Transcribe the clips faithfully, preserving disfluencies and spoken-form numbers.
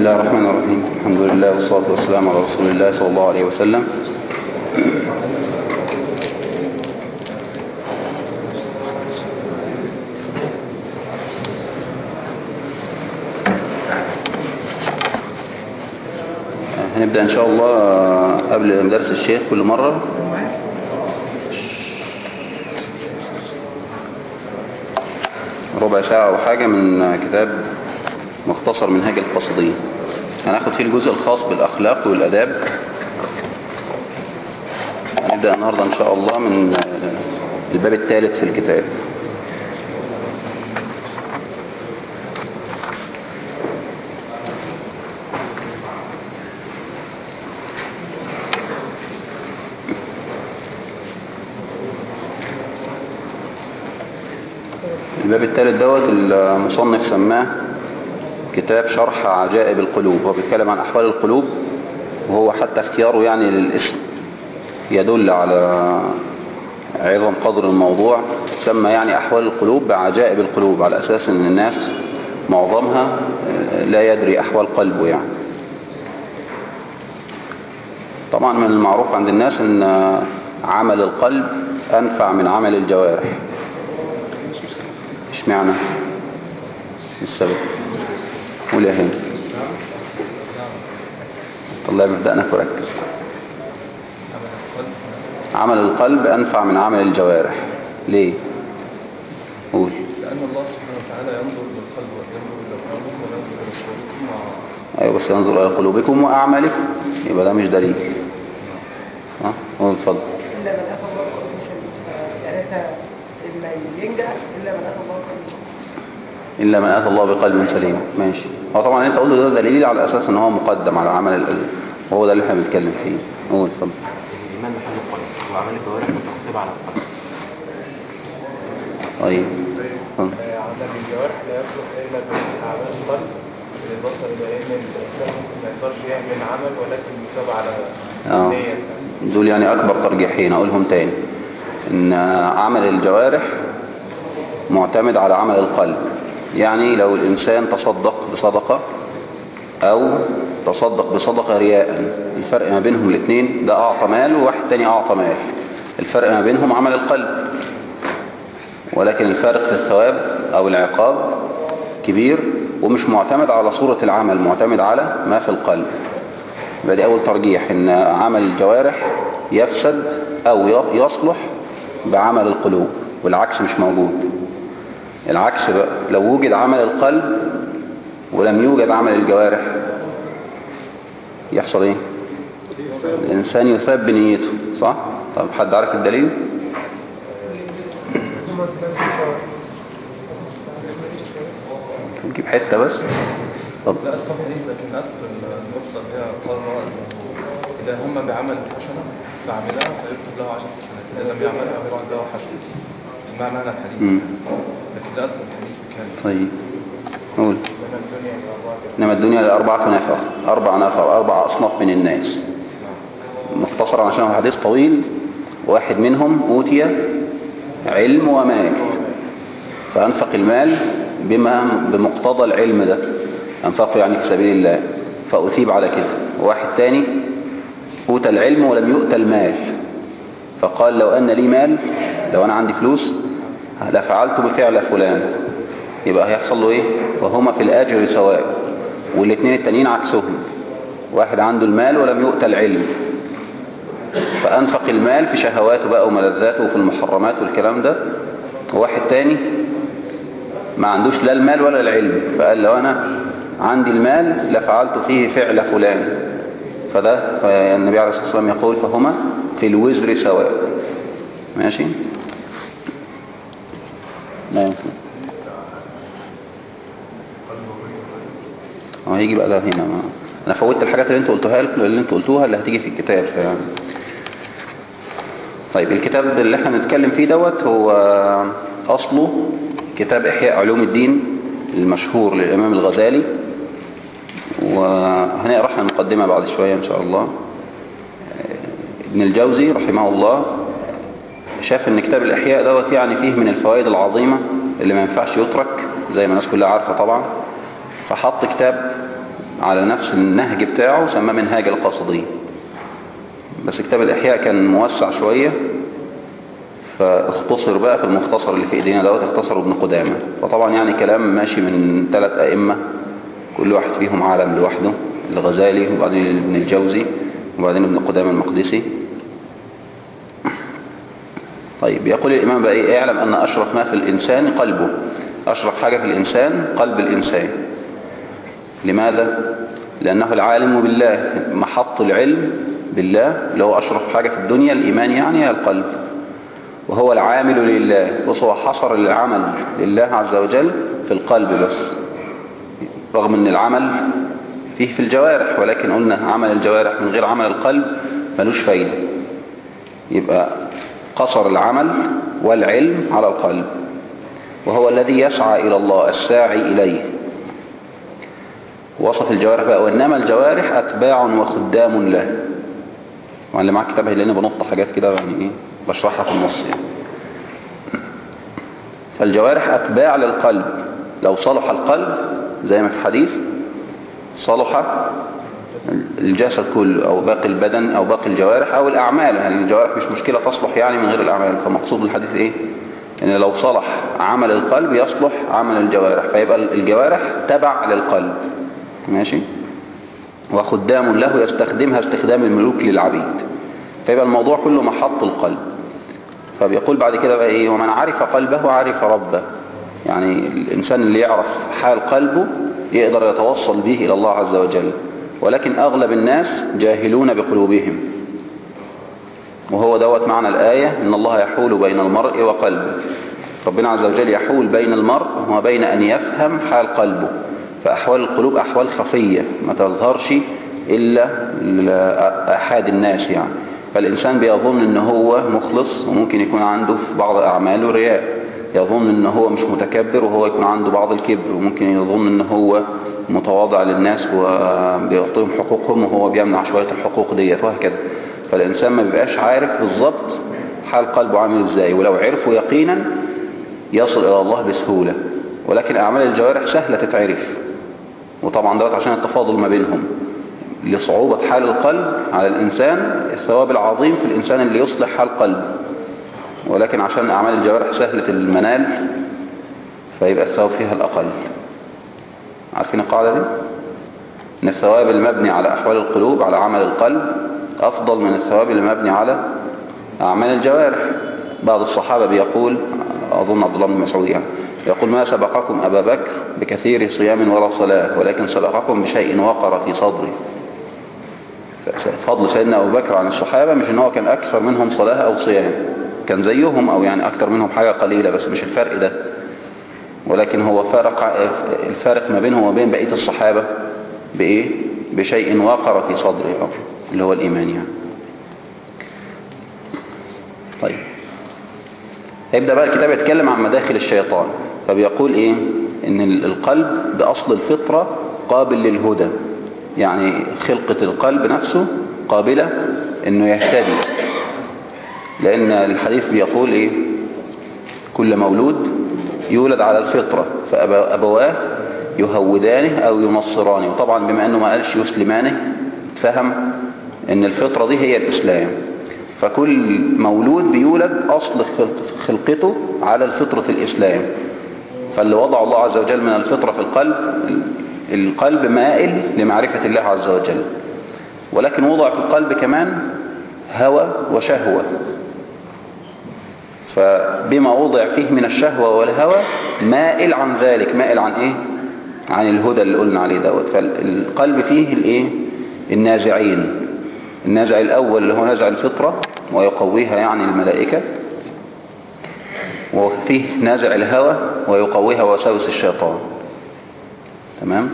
الله الرحمن الرحيم. الحمد لله والصلاة والسلام على رسول الله صلى الله عليه وسلم. هنبدأ إن شاء الله قبل درس الشيخ كل مرة ربع ساعة أو حاجة من كتاب مختصر منهاج القصدين. هناخد فيه الجزء الخاص بالأخلاق والأداب. هنبدأ النهاردة إن شاء الله من الباب الثالث في الكتاب. الباب الثالث دوت المصنف سماه كتاب شرح عجائب القلوب. هو بيتكلم عن أحوال القلوب، وهو حتى اختياره يعني للاسم يدل على عظم قدر الموضوع. سمى يعني أحوال القلوب بعجائب القلوب، على أساس أن الناس معظمها لا يدري أحوال قلبه. يعني طبعا من المعروف عند الناس أن عمل القلب أنفع من عمل الجوارح. إيش معنى السبب؟ قول يا هند. الله مبدأنا فركز. عمل القلب أنفع من عمل الجوارح. ليه؟ قول. لأن الله سبحانه وتعالى ينظر للقلب وينظر للقلوب وينظر للقلوب. أيوة بس ينظر إلى قلوبكم وأعمالكم، يبقى ده مش دليل. ها؟ قول اتفضل. إلا من أتى الله بقلب سليم. يعني أنت اللي ينجح إلا من أتى الله بقلب سليم. إلا من أتى الله بقلب سليم. ماشي. هو طبعا أنت قلت ده دليل على أساس أن هو مقدم على عمل القلب، وهو ده اللي احنا بنتكلم فيه. قول اتفضل. الإيمان محل القلب وعمل الجوارح مترتبة على القلب. طيب. عمل الجوارح لا يصلح إلا بأعمال القلب، بالإضافة إلى أن الإنسان ما يقدرش يعمل عمل ولكن يصاب على النية. دول يعني أكبر ترجيحين. أقولهم تاني، إن عمل الجوارح معتمد على عمل القلب. يعني لو الإنسان تصدق بصدقة أو تصدق بصدقة رياء، الفرق ما بينهم الاثنين، ده أعطى مال وواحد تاني أعطى مال، الفرق ما بينهم عمل القلب، ولكن الفرق في الثواب أو العقاب كبير، ومش معتمد على صورة العمل، معتمد على ما في القلب. بدي أول ترجيح، إن عمل الجوارح يفسد أو يصلح بعمل القلوب، والعكس مش موجود. العكس بقى، لو وجد عمل القلب ولم يوجد عمل الجوارح يحصل ايه؟ الإنسان يثاب بنيته. صح؟ طب حد عارف الدليل؟ نجيب حتة بس. طب لا أذكر حديث، لكن أذكر النقطة اللي هي قال الله إذا هم بعمل حسنة فعملها فيكتب له عشر حسنات، إذا لم يعملها فيكتب له حسنة. المعنى هذا الحديث. مم. لكن لا أذكر الحديث كامل. طيب قول. إنما الدنيا لأربعة نفر، أربع نفر، أربع أصناف من الناس. مختصرا عشان هو حديث طويل. واحد منهم أوتي علم ومال، فأنفق المال بما بمقتضى العلم ده، أنفقه يعني في سبيل الله، فأثيب على كده. واحد تاني أوتى العلم ولم يؤتى المال، فقال لو أن لي مال، لو أنا عندي فلوس لفعلت بفعل فلان، يبقى هيحصل له إيه؟ وهما في الأجر سواء. والاثنين التانيين عكسهم، واحد عنده المال ولم يؤتى العلم، فأنفق المال في شهواته بقى وملذاته وفي المحرمات والكلام ده. وواحد تاني ما عندوش لا المال ولا العلم، فقال لو أنا عندي المال لفعلت فيه فعل فلان، فده النبي عليه الصلاة والسلام يقول فهما في الوزر سواء. ماشي؟ لا يمكن. هو هيجي بقى ده هنا. ما. أنا فوتت الحاجات اللي انتوا قلتوها اللي انتوا قلتوها اللي هتيجي في الكتاب. يعني. طيب الكتاب اللي احنا بنتكلم فيه دوت هو أصله كتاب إحياء علوم الدين المشهور للإمام الغزالي، وهنقرأ احنا المقدمة بعد شوية إن شاء الله. ابن الجوزي رحمه الله شاف ان كتاب الإحياء دوت يعني فيه من الفوائد العظيمة اللي ما ينفعش يترك، زي ما الناس كلها عارفة طبعا، فحط كتاب على نفس النهج بتاعه سماه منهاج القاصدين. بس كتاب الإحياء كان موسع شوية، فاختصر بقى في المختصر اللي في ايدينا دوت، اختصروا ابن قدامة. فطبعا يعني كلام ماشي من ثلاث أئمة كل واحد فيهم عالم لوحده، الغزالي وبعدين ابن الجوزي وبعدين ابن قدامة المقدسي. طيب يقول الإمام بقى إيه؟ اعلم أن أشرف ما في الإنسان قلبه. أشرف حاجة في الإنسان قلب الإنسان. لماذا؟ لأنه العالم بالله، محط العلم بالله اللي هو أشرف حاجة في الدنيا، الإيمان يعني هي القلب. وهو العامل لله. بص هو حصر العمل لله عز وجل في القلب بس، رغم أن العمل فيه في الجوارح، ولكن قلنا عمل الجوارح من غير عمل القلب ملوش فايدة. يبقى قصر العمل والعلم على القلب، وهو الذي يسعى إلى الله، الساعي إليه. وصف الجوارح بقى، وإنما الجوارح أتباع وخدام له. واللي معاك كتابها لأني بنط حاجات كده يعني إيه بشرحها في النص يعني. فالجوارح أتباع للقلب. لو صلح القلب زي ما في الحديث صلح الجسد كله، أو باقي البدن أو باقي الجوارح أو الأعمال. يعني الجوارح مش مشكلة تصلح يعني من غير الأعمال. فمقصود الحديث إيه؟ إن لو صلح عمل القلب يصلح عمل الجوارح، فيبقى الجوارح تبع للقلب. ماشي. وخدام له يستخدمها استخدام الملوك للعبيد. فيبقى الموضوع كله محط القلب. فبيقول بعد كده بقى إيه؟ ومن عرف قلبه عرف ربه. يعني الإنسان اللي يعرف حال قلبه يقدر يتوصل به إلى الله عز وجل. ولكن أغلب الناس جاهلون بقلوبهم، وهو دوت معنى الآية إن الله يحول بين المرء وقلبه. ربنا عز وجل يحول بين المرء وبين أن يفهم حال قلبه. فأحوال القلوب أحوال خفية ما تظهرش إلا لأحد الناس يعني. فالإنسان بيظن إن هو مخلص، وممكن يكون عنده في بعض أعماله رياء. يظن إن هو مش متكبر وهو يكون عنده بعض الكبر. وممكن يظن إن هو متواضع للناس وبيعطيهم حقوقهم وهو بيمنع شوية الحقوق ديت، وهكذا. فالإنسان ما بيبقاش عارف بالظبط حال قلبه عامل إزاي، ولو عرفه يقينا يصل إلى الله بسهولة. ولكن أعمال الجوارح سهلة تتعرف، وطبعا دوت عشان التفاضل ما بينهم. لصعوبة حال القلب على الإنسان الثواب العظيم في الإنسان اللي يصلح حال قلبه، ولكن عشان أعمال الجوارح سهلة المنال فيبقى الثواب فيها الأقل. عارفين القاعدة دي؟ إن الثواب المبني على أحوال القلوب على عمل القلب أفضل من الثواب المبني على أعمال الجوارح. بعض الصحابة بيقول، أظن عبد الله بن مسعود يعني، يقول ما سبقكم أبا بكر بكثير صيام ولا صلاة، ولكن سبقكم بشيء وقر في صدري. فضل سيدنا أبو بكر عن الصحابة مش إن هو كان أكثر منهم صلاة أو صيام، كان زيهم أو يعني أكثر منهم حاجة قليلة، بس مش الفرق ده. ولكن هو فرق الفرق ما بينه وبين بقية الصحابة بإيه؟ بشيء وقر في صدره اللي هو الإيمان يعني. طيب هيبدأ بقى الكتاب يتكلم عن مداخل الشيطان. فبيقول إيه؟ إن القلب بأصل الفطرة قابل للهدى. يعني خلقة القلب نفسه قابلة إنه يهتدي، لأن الحديث بيقول إيه؟ كل مولود يولد على الفطرة فأبواه يهودانه أو ينصرانه. وطبعا بما أنه ما قالش يسلمانه تفهم أن الفطرة دي هي الإسلام. فكل مولود بيولد أصل خلقته على الفطرة الإسلام. فاللي وضع الله عز وجل من الفطرة في القلب، القلب مائل لمعرفة الله عز وجل، ولكن وضع في القلب كمان هوى وشهوة. فبما وضع فيه من الشهوة والهوى مائل عن ذلك. مائل عن ايه؟ عن الهدى اللي قلنا عليه دوت. فالقلب فيه الايه؟ النازعين. النازع الاول اللي هو نازع الفطرة ويقويها يعني الملائكة، وفيه نازع الهوى ويقويها وساوس الشيطان. تمام.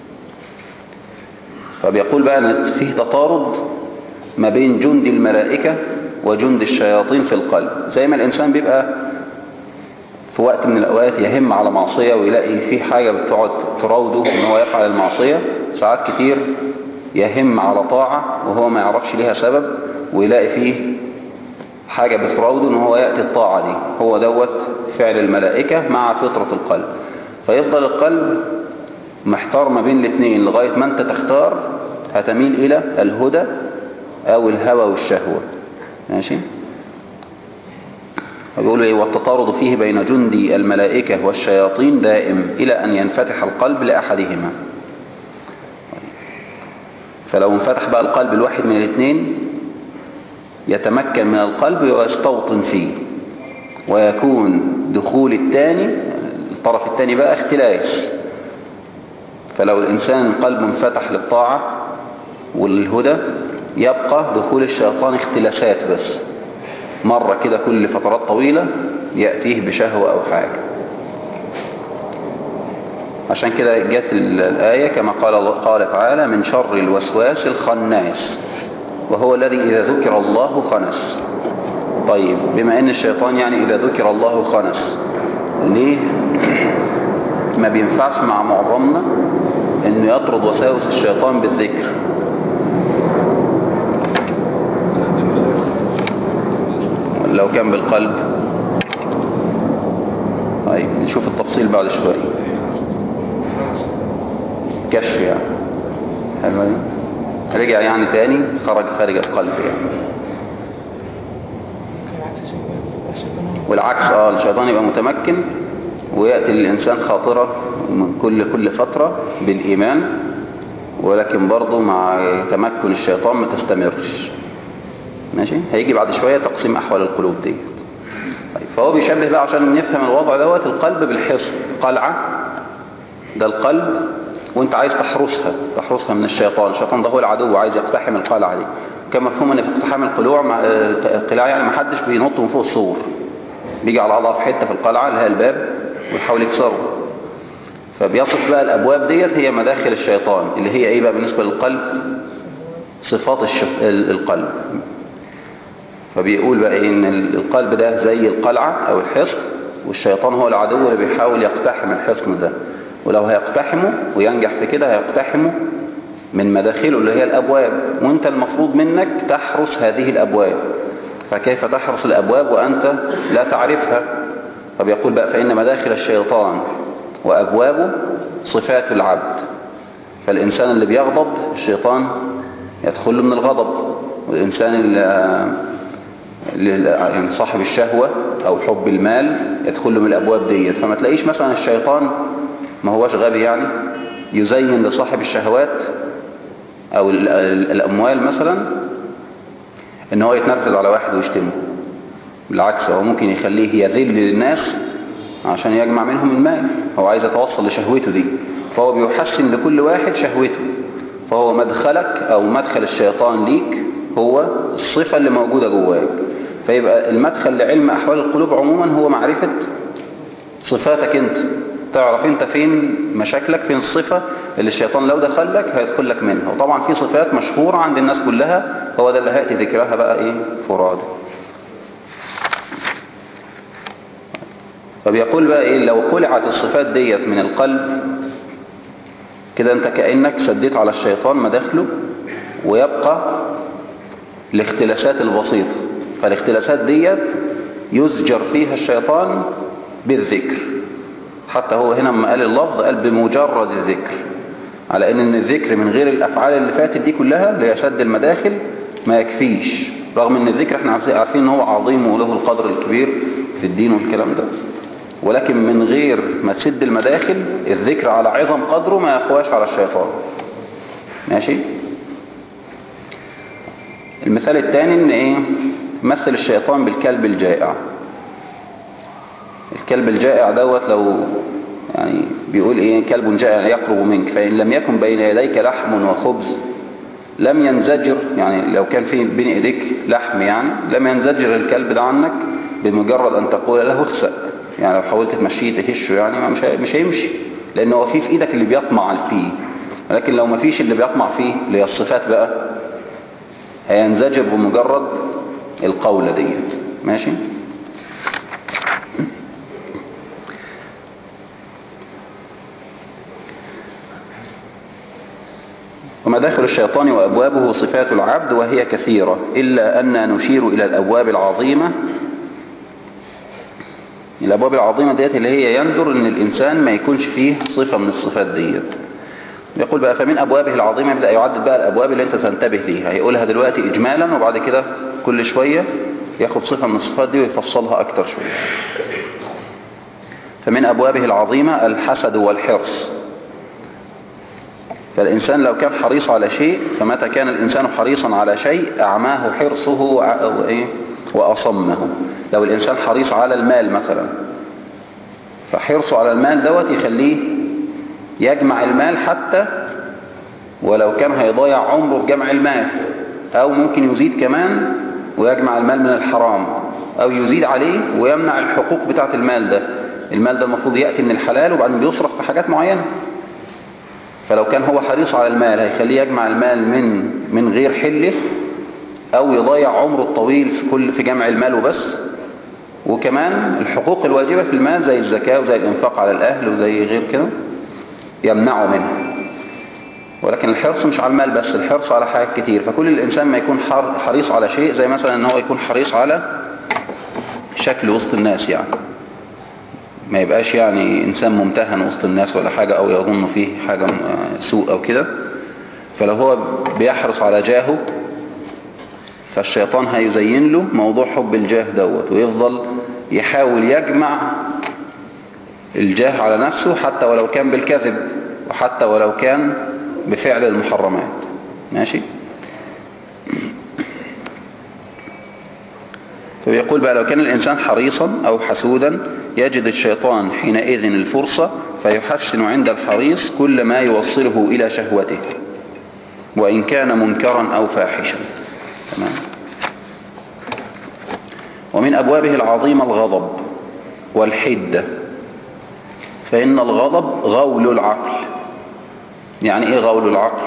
فبيقول بقى ان فيه تطارد ما بين جند الملائكة وجند الشياطين في القلب. زي ما الإنسان بيبقى في وقت من الأوقات يهم على معصية ويلاقي فيه حاجة بتقعد تراوده إن هو يفعل المعصية، ساعات كتير يهم على طاعة وهو ما يعرفش ليها سبب، ويلاقي فيه حاجة بتراوده إن هو يأتي الطاعة دي. هو دوت فعل الملائكة مع فطرة القلب. فيفضل القلب محتار ما بين الاثنين لغاية ما انت تختار هتميل الى الهدى او الهوى والشهوة. ماشي. بيقولوا ايه؟ والتطارد فيه بين جندي الملائكة والشياطين دائم الى ان ينفتح القلب لاحدهما. فلو انفتح بقى القلب الواحد من الاثنين يتمكن من القلب ويستوطن فيه، ويكون دخول الثاني الطرف الثاني بقى اختلاس. فلو الإنسان قلبه انفتح للطاعة والهدى يبقى دخول الشيطان اختلاسات بس، مرة كده كل فترات طويلة يأتيه بشهوة أو حاجة. عشان كده جت الآية كما قال قال تعالى: من شر الوسواس الخناس وهو الذي إذا ذكر الله خنس. طيب بما أن الشيطان يعني إذا ذكر الله خنس، ليه ما بينفعش مع معظمنا انه يطرد وساوس الشيطان بالذكر؟ لو كان بالقلب. طيب نشوف التفصيل بعد شوية. كشف يعني حلوة، رجع يعني تاني خرج خارج القلب يعني. والعكس اه الشيطان يبقى متمكن ويأتي للإنسان خاطرة من كل كل فترة بالإيمان، ولكن برضه مع تمكن الشيطان ما تستمرش. ماشي. هيجي بعد شوية تقسيم أحوال القلوب دي. طيب فهو بيشبه بقى عشان نفهم الوضع دوت القلب بالحصن، قلعة ده القلب وانت عايز تحرسها تحرسها من الشيطان. الشيطان ده هو العدو عايز يقتحم القلعة دي. كما مفهوم ان في اقتحام القلوع القلاع يعني ما حدش بينط من فوق السور، بيجي على اضعف حته في القلعه اللي هي الباب ويحاول يكسره. فبيصف بقى الابواب ديت هي مداخل الشيطان اللي هي ايه بقى بالنسبه للقلب؟ صفات الشف... القلب. فبيقول بقى إيه؟ ان القلب ده زي القلعه او الحصن، والشيطان هو العدو اللي بيحاول يقتحم الحصن ده. ولو هيقتحمه وينجح في كده هيقتحمه من مداخله اللي هي الابواب، وانت المفروض منك تحرس هذه الابواب. فكيف تحرس الأبواب وأنت لا تعرفها؟ فبيقول بقى: فإن مداخل الشيطان وأبوابه صفات العبد. فالإنسان اللي بيغضب الشيطان يدخل له من الغضب، والإنسان اللي يعني صاحب الشهوة أو حب المال يدخل له من الأبواب دي. فما تلاقيش مثلا الشيطان ما هوش غبي يعني يزين لصاحب الشهوات أو الأموال مثلا ان هو يتنرفز على واحد ويشتمه. بالعكس هو ممكن يخليه يذل للناس عشان يجمع منهم المال. هو عايز يتوصل لشهوته دي، فهو بيحسن لكل واحد شهوته. فهو مدخلك او مدخل الشيطان ليك هو الصفة اللي موجودة جواك. فيبقى المدخل لعلم احوال القلوب عموما هو معرفة صفاتك انت. تعرف انت فين مشاكلك، فين الصفة اللي الشيطان لو دخل لك هيدخل لك منها. وطبعا في صفات مشهورة عند الناس كلها هو ده اللي هيأتي ذكرها بقى ايه فرادى. فبيقول بقى ايه: لو خلعت الصفات ديت من القلب كده انت كأنك سديت على الشيطان مداخله، ويبقى الاختلاسات البسيطة. فالاختلاسات ديت يزجر فيها الشيطان بالذكر. حتى هو هنا لما قال اللفظ قال بمجرد الذكر، على ان الذكر من غير الافعال اللي فاتت دي كلها اللي هي سد المداخل ما يكفيش. رغم ان الذكر احنا عارفين ان هو عظيم وله القدر الكبير في الدين والكلام ده، ولكن من غير ما تسد المداخل الذكر على عظم قدره ما يقواش على الشيطان. ماشي. المثال الثاني ان ايه؟ مثل الشيطان بالكلب الجائع. الكلب الجائع دوت لو يعني بيقول ايه: كلب جائع يقرب منك فإن لم يكن بين يديك لحم وخبز لم ينزجر. يعني لو كان في بين ايديك لحم يعني لم ينزجر الكلب ده عنك بمجرد ان تقول له اخسأ. يعني لو حاولت تمشيه تهشه يعني مش مش هيمشي، لان هو في في ايدك اللي بيطمع فيه. لكن لو ما فيش اللي بيطمع فيه اللي هي الصفات بقى هينزجر بمجرد القولة ديت. ماشي. ومداخل الشيطان وأبوابه صفات العبد وهي كثيرة، إلا أن نشير إلى الأبواب العظيمة. الأبواب العظيمة ديت اللي هي يندر أن الإنسان ما يكونش فيه صفة من الصفات ديت. يقول بقى فمن أبوابه العظيمة، يبدأ يعدد بقى الأبواب اللي أنت تنتبه ليها، هيقولها دلوقتي إجمالا وبعد كده كل شوية ياخد صفة من الصفات دي ويفصلها أكتر شوية. فمن أبوابه العظيمة الحسد والحرص. فالإنسان لو كان حريص على شيء، فمتى كان الإنسان حريصا على شيء أعماه حرصه وأصمه. لو الإنسان حريص على المال مثلا، فحرصه على المال دوت يخليه يجمع المال حتى ولو كان هيضيع عمره في جمع المال، أو ممكن يزيد كمان ويجمع المال من الحرام، أو يزيد عليه ويمنع الحقوق بتاعة المال ده. المال ده المفروض يأتي من الحلال وبعدين بيصرف في حاجات معينة. فلو كان هو حريص على المال هيخليه يجمع المال من من غير حله، أو يضيع عمره الطويل في كل في جمع المال وبس. وكمان الحقوق الواجبة في المال زي الزكاة وزي الإنفاق على الأهل وزي غير كده يمنعه منها. ولكن الحرص مش على المال بس، الحرص على حاجات كتير. فكل الإنسان ما يكون حريص على شيء، زي مثلا ان هو يكون حريص على شكل وسط الناس، يعني ما يبقاش يعني إنسان ممتهن وسط الناس ولا حاجة، أو يظن فيه حاجة سوء أو كده. فلو هو بيحرص على جاهه، فالشيطان هيزين له موضوع حب الجاه دوت، ويفضل يحاول يجمع الجاه على نفسه حتى ولو كان بالكذب، وحتى ولو كان بفعل المحرمات. ماشي. فبيقول بقى لو كان الإنسان حريصا أو حسودا يجد الشيطان حينئذ الفرصة فيحسن عند الحريص كل ما يوصله إلى شهوته وإن كان منكرا أو فاحشا. تمام. ومن أبوابه العظيمة الغضب والحدة. فإن الغضب غول العقل. يعني إيه غول العقل؟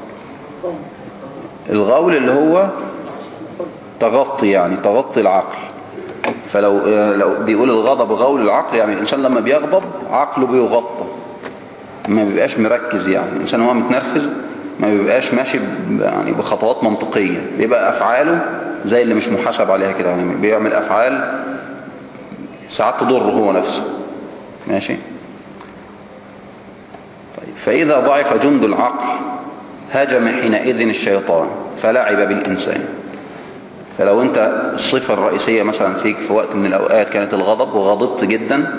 الغول اللي هو تغطي، يعني تغطي العقل. فلو لو بيقول الغضب غول العقل، يعني الإنسان لما بيغضب عقله بيغطى، ما بيبقاش مركز. يعني الإنسان هو متنرفز ما بيبقاش ماشي يعني بخطوات منطقية، بيبقى أفعاله زي اللي مش محاسب عليها كده، يعني بيعمل أفعال ساعات تضر هو نفسه. ماشي. طيب. فإذا ضعف جند العقل هجم حينئذ الشيطان فلعب بالإنسان. فلو أنت الصفة الرئيسية مثلا فيك في وقت من الأوقات كانت الغضب وغضبت جدا،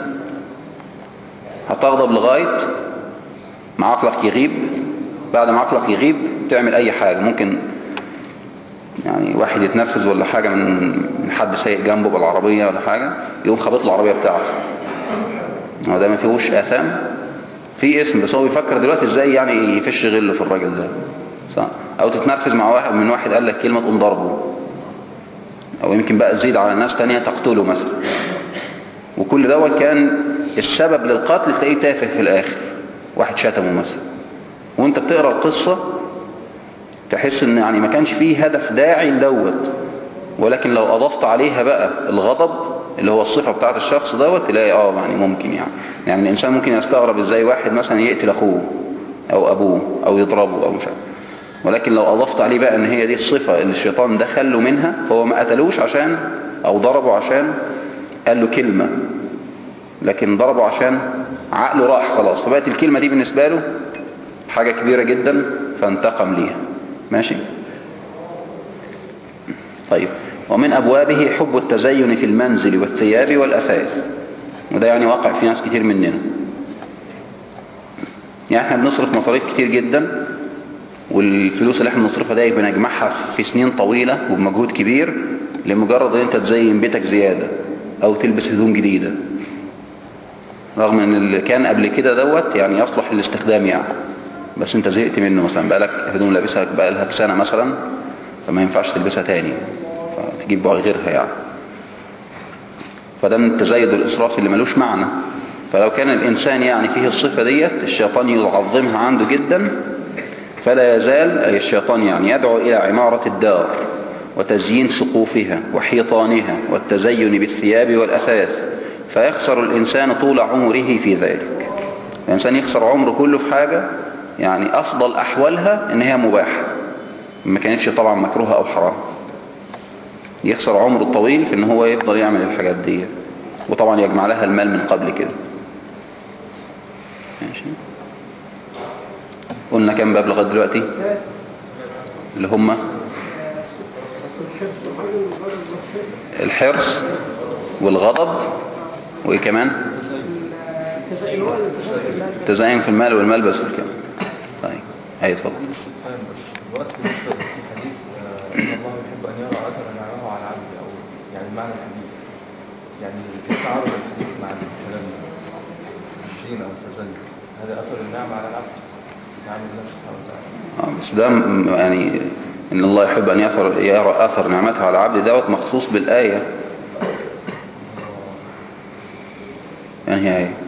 هتغضب لغاية ما عقلك يغيب. بعد ما عقلك يغيب تعمل أي حاجة، ممكن يعني واحد يتنرفز ولا حاجة من حد سايق جنبه بالعربية ولا حاجة، يقوم خبط العربية بتاعته. هو ده ما فيهوش آثام، في اسم، بس هو بيفكر دلوقتي ازاي يعني يفش غله في الراجل ده. صح؟ او تتنرفز مع واحد من واحد قال لك كلمة تقوم ضربه، او يمكن بقى تزيد على ناس تانية تقتله مثلا. وكل دوت كان السبب للقتل تلاقيه تافه في الاخر، واحد شتمه مثلا. وانت بتقرأ القصة تحس ان يعني ما كانش فيه هدف داعي لدوت، ولكن لو اضفت عليها بقى الغضب اللي هو الصفة بتاعت الشخص دوت تلاقي اه يعني ممكن يعني يعني الانسان ممكن يستغرب ازاي واحد مثلا يقتل اخوه او ابوه او يضربه او مش عارف. ولكن لو اضفت عليه بقى ان هي دي الصفة اللي الشيطان دخله منها، فهو ما قتلوش عشان او ضربه عشان قال له كلمة، لكن ضربه عشان عقله راح خلاص، فبقت الكلمة دي بالنسبة له حاجة كبيرة جدا فانتقم ليها. ماشي. طيب. ومن أبوابه حب التزين في المنزل والثياب والأثاث. وده يعني واقع في ناس كتير مننا. يعني احنا بنصرف مصاريف كتير جدا، والفلوس اللي احنا بنصرفها دي بنجمعها في سنين طويلة وبمجهود كبير لمجرد ان انت تزين بيتك زيادة او تلبس هدوم جديدة، رغم ان اللي كان قبل كده دوت يعني يصلح للاستخدام يعني، بس انت زهقت منه. مثلا بقالك هدوم لابسها بقالها سنة مثلا، فما ينفعش تلبسها تاني فتجيب غيرها يعني. فده من التزايد والإسراف اللي ملوش معنى. فلو كان الإنسان يعني فيه الصفة ديت الشيطان يعظمها عنده جدا، فلا يزال أي الشيطان يعني يدعو إلى عمارة الدار وتزيين سقوفها وحيطانها والتزين بالثياب والأثاث، فيخسر الإنسان طول عمره في ذلك. الإنسان يخسر عمره كله في حاجة يعني أفضل أحوالها إن هي مباحة، ما كانتش طبعا مكروهة أو حرام. يخسر عمره الطويل في إن هو يفضل يعمل الحاجات دي، وطبعا يجمع لها المال من قبل كده. ماشي. قلنا كام باب لغاية دلوقتي اللي هم الحرص والغضب وايه كمان التزاين في المال والملبس والكلام. طيب هاي اتفضل. الوقت بالنسبة للحديث ان الله يحب ان يرى اثر نعمه على عبده، او يعني معنى الحديث يعني كيف تعرض الحديث مع الكلام الزينة او التزين، هذا اثر النعمه على العبد نعم الله سبحانه وتعالى. اه بس ده يعني ان الله يحب ان يرى يرى اثر نعمته على العبد دوت مخصوص بالايه. يعني هي ايه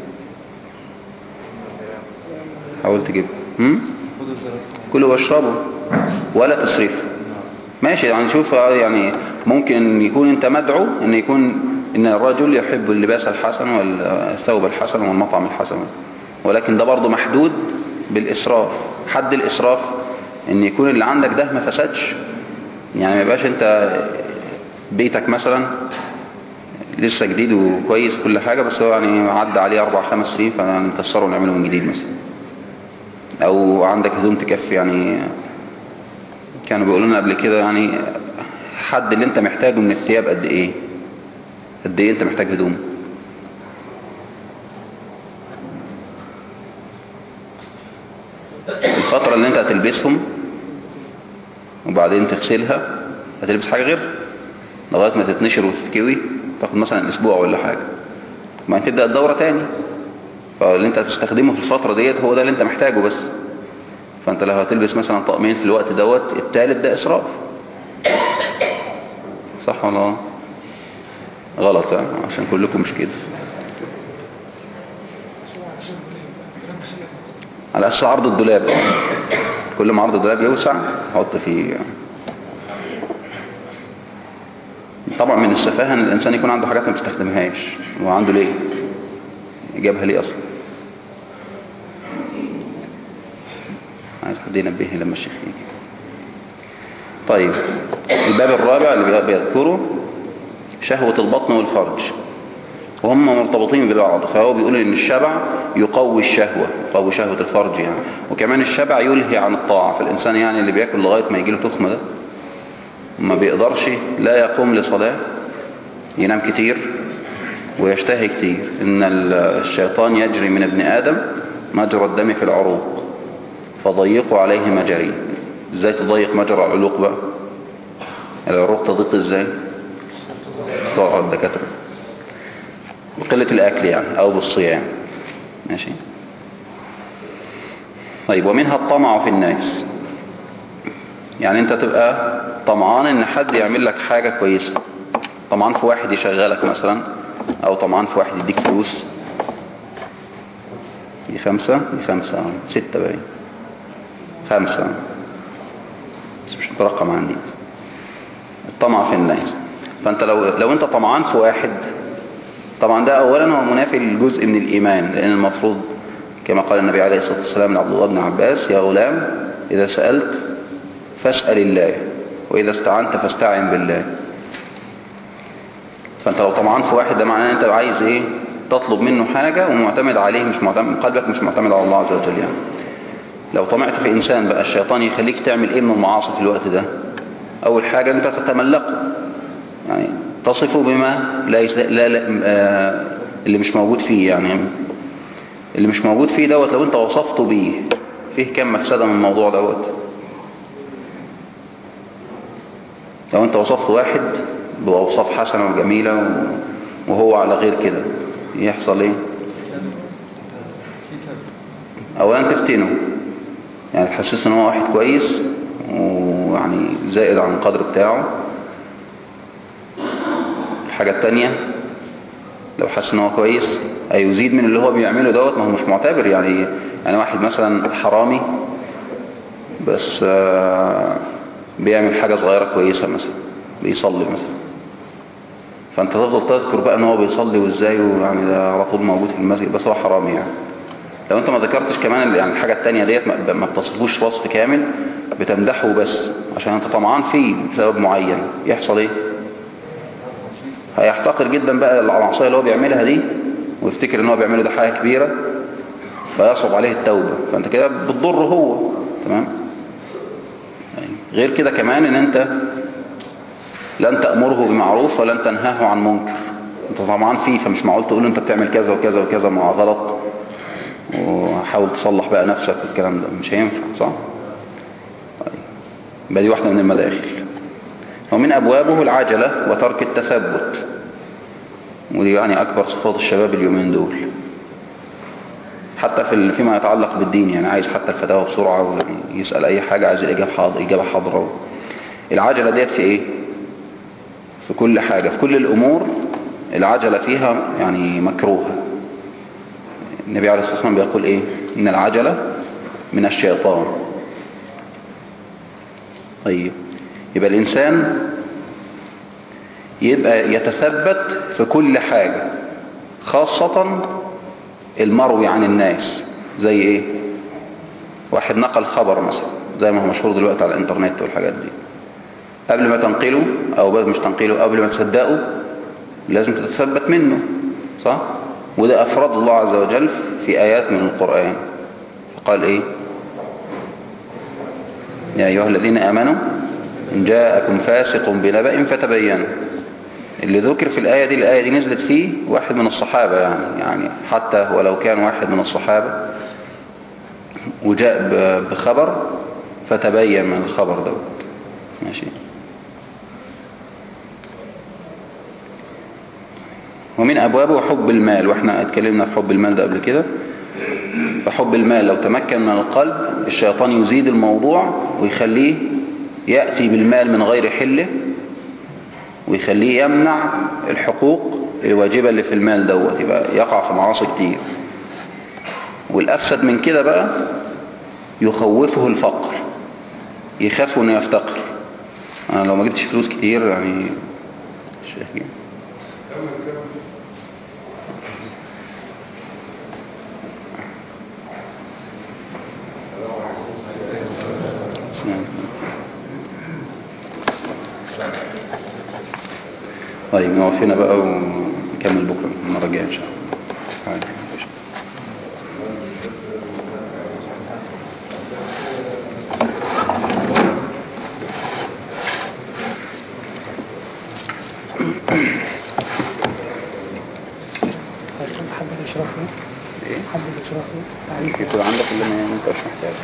حاول تجيب هم كلوا واشربوا ولا تسرفوا. ماشي يعني شوف يعني ممكن يكون انت مدعو ان يكون ان الرجل يحب اللباس الحسن والثوب الحسن والمطعم الحسن، ولكن ده برضه محدود بالاسراف. حد الاسراف ان يكون اللي عندك ده ما فسدش، يعني ما يبقاش انت بيتك مثلا لسه جديد وكويس كل حاجة بس هو يعني عدى عليه اربع خمس سنين فنكسره ونعمله من جديد مثلا، او عندك هدوم تكفي. يعني كانوا بيقولوا لنا قبل كده يعني حد اللي انت محتاجه من الثياب قد ايه قد ايه انت محتاج هدوم. الفترة اللي انت هتلبسهم وبعدين تغسلها هتلبس حاجة غير لغاية ما تتنشر وتتكوي، تاخد مثلا اسبوع ولا حاجة، ما تبدأ الدورة تاني. فاللي انت هتستخدمه في الفترة ديت هو ده اللي انت محتاجه بس. فانت لو هتلبس مثلا طقمين في الوقت دوت التالت ده اسراف، صح ولا غلط؟ عشان كلكم مش كده. على اساس عرض الدولاب، كل ما عرض الدولاب يوسع حط فيه. طبعا من السفاهة ان الانسان يكون عنده حاجات ما بيستخدمهاش، وعنده ليه جابها ليه اصلا؟ عايز حد ينبهني لما الشيخ يجي. طيب الباب الرابع اللي بيذكره شهوة البطن والفرج، وهم مرتبطين ببعض. فهو بيقول ان الشبع يقوي الشهوة، يقوي شهوة الفرج يعني، وكمان الشبع يلهي عن الطاعة. فالإنسان يعني اللي بياكل لغاية ما يجيله تخمة ده ما بيقدرش لا يقوم لصلاة، ينام كتير ويشتهي كتير. إن الشيطان يجري من ابن آدم مجرى الدم في العروق فضيقوا عليه مجاريه. ازاي تضيق مجرى العروق بقى؟ العروق تضيق ازاي؟ طبعا الدكاترة بقلة الأكل يعني أو بالصيام. ماشي. طيب ومنها الطمع في الناس، يعني انت تبقى طمعان ان حد يعمل لك حاجة كويسة، طمعان في واحد يشغلك مثلا، او طمعان في واحد يديك فلوس. دي خمسة دي خمسة ستة باين خمسة بس مش مترقم عندي. الطمع في الناس، فانت لو لو انت طمعان في واحد طبعا ده اولا هو منافي لجزء من الايمان، لان المفروض كما قال النبي عليه الصلاة والسلام لعبد الله بن عباس: يا غلام اذا سألت فاسأل الله واذا استعنت فاستعن بالله. فانت لو طمعان في واحد ده معناه ان انت عايز ايه؟ تطلب منه حاجة ومعتمد عليه، مش معتمد قلبك مش معتمد على الله عز وجل يعني. لو طمعت في انسان بقى الشيطان يخليك تعمل ايه من المعاصي في الوقت ده؟ اول حاجة انت تتملقه، يعني تصفه بما لا, يسل... لا, لا آه اللي مش موجود فيه. يعني اللي مش موجود فيه دوت لو انت وصفته بيه فيه كم مفسدة من الموضوع دوت. لو انت وصفت واحد بأوصاف حسنة وجميلة وهو على غير كده يحصل ايه؟ اولا تفتنه، يعني تحسس ان هو واحد كويس ويعني زائد عن القدر بتاعه. الحاجة التانية لو حس ان هو كويس هيزيد من اللي هو بيعمله دوت، ما هو مش معتبر. يعني يعني واحد مثلا حرامي بس بيعمل حاجة صغيرة كويسة، مثلا بيصلي مثلا، فانت تفضل تذكر بقى ان هو بيصلي وازاي، ويعني ده على طول موجود في المسجد بس هو حرامي. يعني لو انت ما ذكرتش كمان يعني الحاجة التانية ديت ما بتصفوش وصف كامل، بتمدحه بس عشان انت طمعان فيه بسبب معين، يحصل ايه؟ هيحتقر جدا بقى المعصية اللي هو بيعملها دي ويفتكر ان هو بيعمله ده حاجة كبيرة، فيصعب عليه التوبة، فانت كده بتضره هو. تمام. غير كده كمان ان انت لن تأمره بمعروف ولن تنهاه عن منكر، انت طبعا فيه، فمش معقول تقول له انت بتعمل كذا وكذا وكذا مع غلط وحاول تصلح بقى نفسك والكلام ده مش هينفع، صح؟ يبقى دي واحدة من المداخل. ومن أبوابه العجلة وترك التثبت، ودي يعني أكبر صفات الشباب اليومين دول، حتى في فيما يتعلق بالدين، يعني عايز حتى الفتاوى بسرعة ويسأل أي حاجة عايز الإجابة حاضرة، إجابة حاضرة. العجلة ديت في إيه؟ في كل حاجة، في كل الأمور العجلة فيها يعني مكروهة. النبي عليه الصلاة والسلام بيقول إيه؟ إن العجلة من الشيطان. طيب يبقى الإنسان يبقى يتثبت في كل حاجة، خاصة المروي عن الناس. زي إيه؟ واحد نقل خبر مثلا زي ما هو مشهور دلوقتي على الإنترنت والحاجات دي، قبل ما تنقله أو مش تنقله، قبل ما تصدقه لازم تتثبت منه، صح؟ وده أفراد الله عز وجل في آيات من القرآن. قال إيه؟ يا أيها الذين آمنوا إن جاءكم فاسق بنبأ فتبينوا. اللي ذكر في الآية دي، الآية دي نزلت فيه واحد من الصحابة، يعني يعني حتى ولو كان واحد من الصحابة وجاء بخبر فتبين من الخبر دوت. ماشي. ومن أبوابه حب المال، واحنا اتكلمنا في حب المال ده قبل كده. فحب المال لو تمكن من القلب الشيطان يزيد الموضوع ويخليه يأتي بالمال من غير حله، ويخليه يمنع الحقوق الواجبة اللي في المال دوت، يبقى يقع في معاصي كتير. والأفسد من كده بقى يخوفه الفقر، يخاف انه يفتقر. انا لو ما جبتش فلوس كتير يعني الشيخ جيم. طيب نقف هنا بقى ونكمل بكرة المرة الجاية ان شاء الله. حد يشرح لي ايه؟ حد يشرح لي يكون عندك اللي ما انت مش محتاج.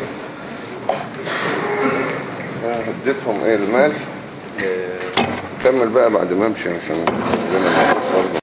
هديتهم ايه المال. كمل بقى بعد ما امشي عشان